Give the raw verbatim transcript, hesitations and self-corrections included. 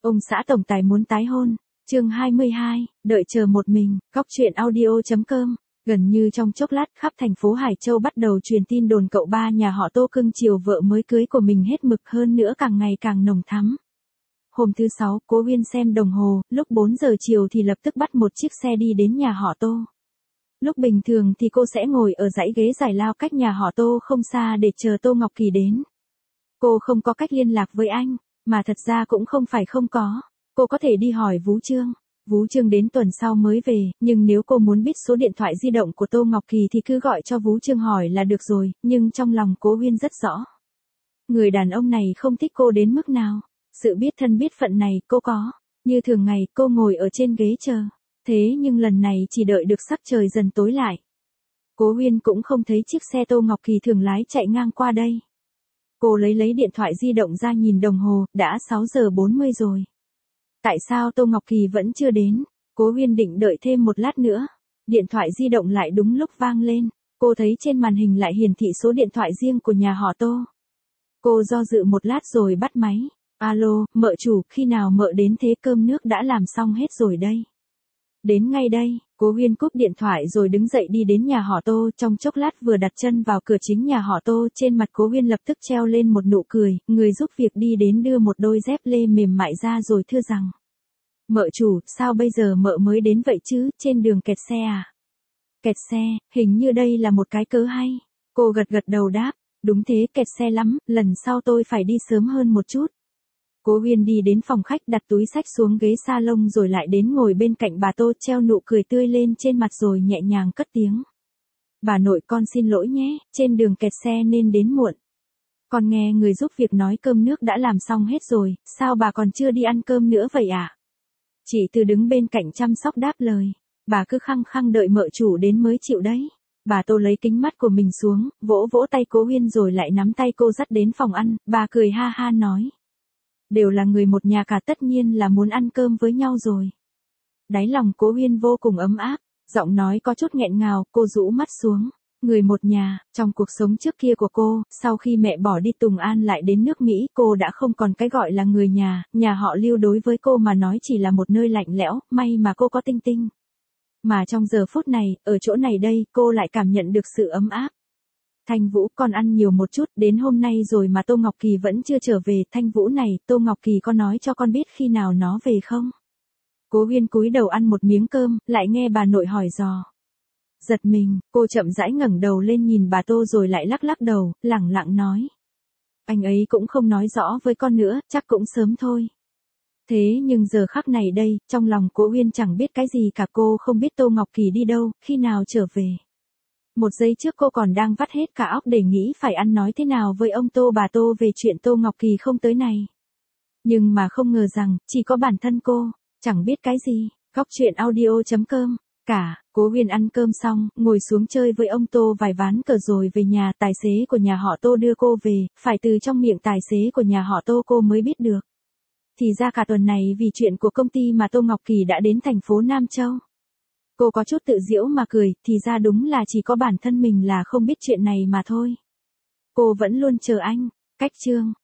Ông xã tổng tài muốn tái hôn. Chương hai mươi hai, đợi chờ một mình, Góc truyện audio.com. Gần như trong chốc lát khắp thành phố Hải Châu bắt đầu truyền tin đồn cậu ba nhà họ Tô cưng chiều vợ mới cưới của mình hết mực, hơn nữa càng ngày càng nồng thắm. Hôm thứ Sáu, Cố Uyên xem đồng hồ, lúc bốn giờ chiều thì lập tức bắt một chiếc xe đi đến nhà họ Tô. Lúc bình thường thì cô sẽ ngồi ở dãy ghế giải lao cách nhà họ Tô không xa để chờ Tô Ngọc Kỳ đến. Cô không có cách liên lạc với anh, mà thật ra cũng không phải không có. Cô có thể đi hỏi Vú Trương. Vú Trương đến tuần sau mới về, nhưng nếu cô muốn biết số điện thoại di động của Tô Ngọc Kỳ thì cứ gọi cho Vú Trương hỏi là được rồi, nhưng trong lòng Cố Uyên rất rõ. Người đàn ông này không thích cô đến mức nào. Sự biết thân biết phận này cô có. Như thường ngày cô ngồi ở trên ghế chờ. Thế nhưng lần này chỉ đợi được sắc trời dần tối lại. Cố Uyên cũng không thấy chiếc xe Tô Ngọc Kỳ thường lái chạy ngang qua đây. Cô lấy lấy điện thoại di động ra nhìn đồng hồ, đã sáu giờ bốn mươi rồi. Tại sao Tô Ngọc Kỳ vẫn chưa đến? Cố Uyên định đợi thêm một lát nữa. Điện thoại di động lại đúng lúc vang lên. Cô thấy trên màn hình lại hiển thị số điện thoại riêng của nhà họ Tô. Cô do dự một lát rồi bắt máy. Alo, mợ chủ, khi nào mợ đến thế, cơm nước đã làm xong hết rồi đây. Đến ngay đây. Cố Uyên cúp điện thoại rồi đứng dậy đi đến nhà họ Tô, trong chốc lát vừa đặt chân vào cửa chính nhà họ Tô, trên mặt Cố Uyên lập tức treo lên một nụ cười, người giúp việc đi đến đưa một đôi dép lê mềm mại ra rồi thưa rằng: "Mợ chủ, sao bây giờ mợ mới đến vậy chứ, trên đường kẹt xe à?" "Kẹt xe, hình như đây là một cái cớ hay." Cô gật gật đầu đáp: "Đúng thế, kẹt xe lắm, lần sau tôi phải đi sớm hơn một chút." Cố Uyên đi đến phòng khách đặt túi xách xuống ghế salon rồi lại đến ngồi bên cạnh bà Tô, treo nụ cười tươi lên trên mặt rồi nhẹ nhàng cất tiếng: "Bà nội, con xin lỗi nhé, trên đường kẹt xe nên đến muộn. Con nghe người giúp việc nói cơm nước đã làm xong hết rồi, sao bà còn chưa đi ăn cơm nữa vậy ạ?" Chị Từ đứng bên cạnh chăm sóc đáp lời: "Bà cứ khăng khăng đợi mợ chủ đến mới chịu đấy." Bà Tô lấy kính mắt của mình xuống, vỗ vỗ tay Cố Uyên rồi lại nắm tay cô dắt đến phòng ăn, bà cười ha ha nói: "Đều là người một nhà cả, tất nhiên là muốn ăn cơm với nhau rồi." Đáy lòng Cố Uyên vô cùng ấm áp, giọng nói có chút nghẹn ngào, cô rũ mắt xuống. Người một nhà, trong cuộc sống trước kia của cô, sau khi mẹ bỏ đi Tùng An lại đến nước Mỹ, cô đã không còn cái gọi là người nhà, nhà họ Lưu đối với cô mà nói chỉ là một nơi lạnh lẽo, may mà cô có Tinh Tinh. Mà trong giờ phút này, ở chỗ này đây, cô lại cảm nhận được sự ấm áp. "Thanh Vũ, con ăn nhiều một chút, đến hôm nay rồi mà Tô Ngọc Kỳ vẫn chưa trở về." "Thanh Vũ này, Tô Ngọc Kỳ có nói cho con biết khi nào nó về không?" Cố Uyên cúi đầu ăn một miếng cơm, lại nghe bà nội hỏi dò. Giật mình, cô chậm rãi ngẩng đầu lên nhìn bà Tô rồi lại lắc lắc đầu, lẳng lặng nói: "Anh ấy cũng không nói rõ với con nữa, chắc cũng sớm thôi." Thế nhưng giờ khắc này đây, trong lòng Cố Uyên chẳng biết cái gì cả, cô không biết Tô Ngọc Kỳ đi đâu, khi nào trở về. Một giây trước cô còn đang vắt hết cả óc để nghĩ phải ăn nói thế nào với ông Tô bà Tô về chuyện Tô Ngọc Kỳ không tới này. Nhưng mà không ngờ rằng, chỉ có bản thân cô, chẳng biết cái gì. Góc truyện audio.com. Cả, Cố Uyên ăn cơm xong, ngồi xuống chơi với ông Tô vài ván cờ rồi về nhà. Tài xế của nhà họ Tô đưa cô về, phải từ trong miệng tài xế của nhà họ Tô cô mới biết được. Thì ra cả tuần này vì chuyện của công ty mà Tô Ngọc Kỳ đã đến thành phố Nam Châu. Cô có chút tự giễu mà cười, thì ra đúng là chỉ có bản thân mình là không biết chuyện này mà thôi. Cô vẫn luôn chờ anh. Cách chương.